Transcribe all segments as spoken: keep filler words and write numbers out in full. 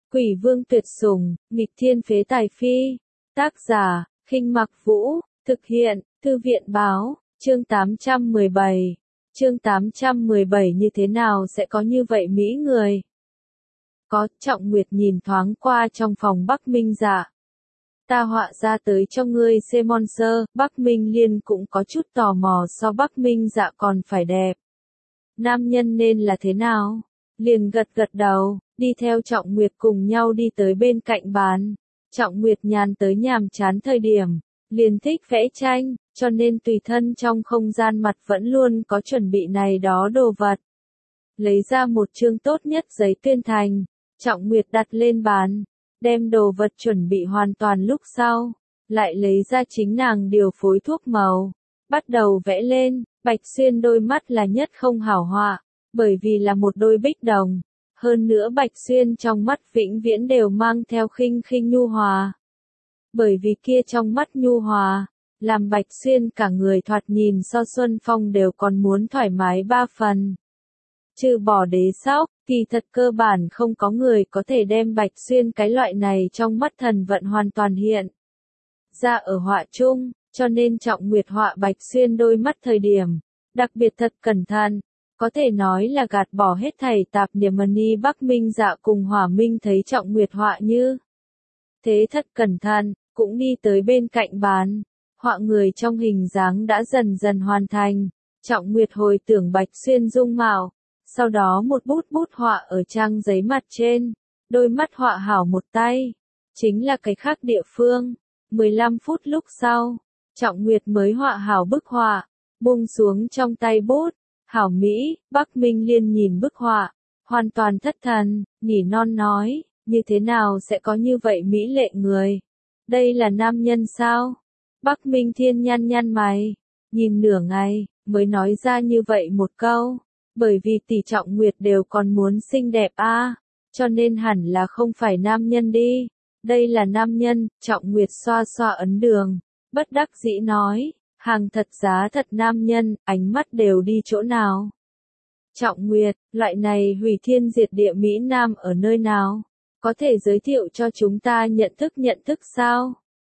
Quỷ vương tuyệt sủng, nghịch thiên phế tài phi. Tác giả, Khinh Mặc Vũ, thực hiện, Thư viện báo, chương tám trăm mười bảy. Chương tám trăm mười bảy như thế nào sẽ có như vậy mỹ người? Có, Trọng Nguyệt nhìn thoáng qua trong phòng Bắc Minh Dạ. Ta họa ra tới cho ngươi xem monster, Bắc Minh Liên cũng có chút tò mò so Bắc Minh Dạ còn phải đẹp. Nam nhân nên là thế nào? Liền gật gật đầu, đi theo Trọng Nguyệt cùng nhau đi tới bên cạnh bàn. Trọng Nguyệt nhàn tới nhàm chán thời điểm, liền thích vẽ tranh, cho nên tùy thân trong không gian mặt vẫn luôn có chuẩn bị này đó đồ vật. Lấy ra một chương tốt nhất giấy tuyên thành, Trọng Nguyệt đặt lên bàn, đem đồ vật chuẩn bị hoàn toàn lúc sau, lại lấy ra chính nàng điều phối thuốc màu, bắt đầu vẽ lên. Bạch Xuyên đôi mắt là nhất không hảo họa, bởi vì là một đôi bích đồng, hơn nữa Bạch Xuyên trong mắt vĩnh viễn đều mang theo khinh khinh nhu hòa. Bởi vì kia trong mắt nhu hòa, làm Bạch Xuyên cả người thoạt nhìn so Xuân Phong đều còn muốn thoải mái ba phần. Trừ bỏ Đế Sóc, kỳ thật cơ bản không có người có thể đem Bạch Xuyên cái loại này trong mắt thần vận hoàn toàn hiện ra ở họa chung, cho nên Trọng Nguyệt họa Bạch Xuyên đôi mắt thời điểm, đặc biệt thật cẩn thận, có thể nói là gạt bỏ hết thảy tạp niệm. Mani Bắc Minh Dạ cùng Hỏa Minh thấy Trọng Nguyệt họa như thế thật cẩn thận, cũng đi tới bên cạnh bàn, họa người trong hình dáng đã dần dần hoàn thành. Trọng Nguyệt hồi tưởng Bạch Xuyên dung mạo, sau đó một bút bút họa ở trang giấy mặt trên, đôi mắt họa hảo một tay, chính là cái khác địa phương. mười lăm phút lúc sau, Trọng Nguyệt mới họa hảo bức họa, buông xuống trong tay bút, hảo mỹ. Bắc Minh Liên nhìn bức họa, hoàn toàn thất thần, nỉ non nói, như thế nào sẽ có như vậy mỹ lệ người? Đây là nam nhân sao? Bắc Minh Thiên nhăn nhăn mày, nhìn nửa ngày, mới nói ra như vậy một câu, bởi vì tỷ Trọng Nguyệt đều còn muốn xinh đẹp a, à, cho nên hẳn là không phải nam nhân đi. Đây là nam nhân. Trọng Nguyệt xoa xoa ấn đường, bất đắc dĩ nói, hàng thật giá thật nam nhân, ánh mắt đều đi chỗ nào? Trọng Nguyệt, loại này hủy thiên diệt địa Mỹ Nam ở nơi nào? Có thể giới thiệu cho chúng ta nhận thức nhận thức sao?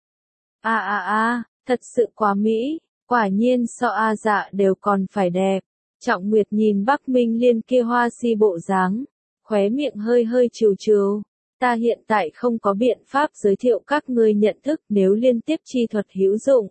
A a a, thật sự quá Mỹ, quả nhiên so A Dạ đều còn phải đẹp. Trọng Nguyệt nhìn Bắc Minh Liên kia hoa si bộ dáng, khóe miệng hơi hơi trừ trừ. Ta hiện tại không có biện pháp giới thiệu các ngươi nhận thức, nếu liên tiếp chi thuật hữu dụng.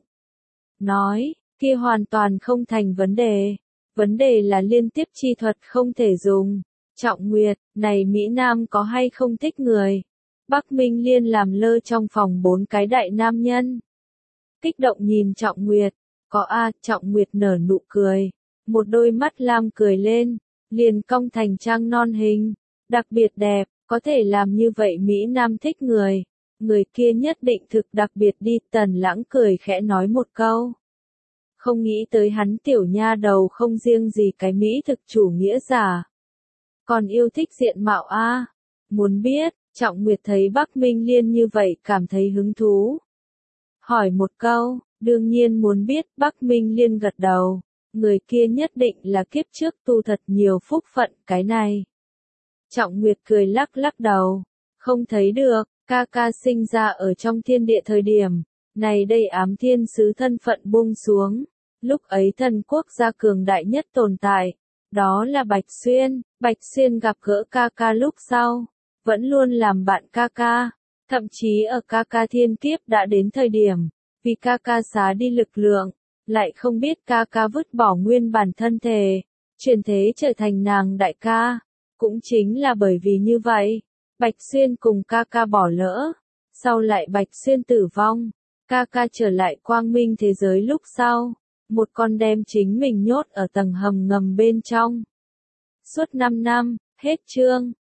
Nói, kia hoàn toàn không thành vấn đề. Vấn đề là liên tiếp chi thuật không thể dùng. Trọng Nguyệt, này Mỹ Nam có hay không thích người? Bắc Minh Liên làm lơ trong phòng bốn cái đại nam nhân. Kích động nhìn Trọng Nguyệt, có a. Trọng Nguyệt nở nụ cười, một đôi mắt lam cười lên, liền cong thành trang non hình, đặc biệt đẹp. Có thể làm như vậy Mỹ Nam thích người, người kia nhất định thực đặc biệt đi. Tần Lãng cười khẽ nói một câu. Không nghĩ tới hắn tiểu nha đầu không riêng gì cái Mỹ thực chủ nghĩa giả, còn yêu thích diện mạo a. À. Muốn biết, Trọng Nguyệt thấy Bắc Minh Liên như vậy cảm thấy hứng thú. Hỏi một câu, đương nhiên muốn biết. Bắc Minh Liên gật đầu, người kia nhất định là kiếp trước tu thật nhiều phúc phận cái này. Trọng Nguyệt cười lắc lắc đầu, không thấy được, ca ca sinh ra ở trong thiên địa thời điểm, này đây ám thiên sứ thân phận buông xuống, lúc ấy thần quốc gia cường đại nhất tồn tại, đó là Bạch Xuyên. Bạch Xuyên gặp gỡ ca ca lúc sau, vẫn luôn làm bạn ca ca, thậm chí ở ca ca thiên kiếp đã đến thời điểm, vì ca ca xá đi lực lượng, lại không biết ca ca vứt bỏ nguyên bản thân thể, chuyển thế trở thành nàng đại ca. Cũng chính là bởi vì như vậy, Bạch Xuyên cùng ca ca bỏ lỡ, sau lại Bạch Xuyên tử vong, ca ca trở lại quang minh thế giới lúc sau, một con đem chính mình nhốt ở tầng hầm ngầm bên trong. Suốt năm năm, hết chương.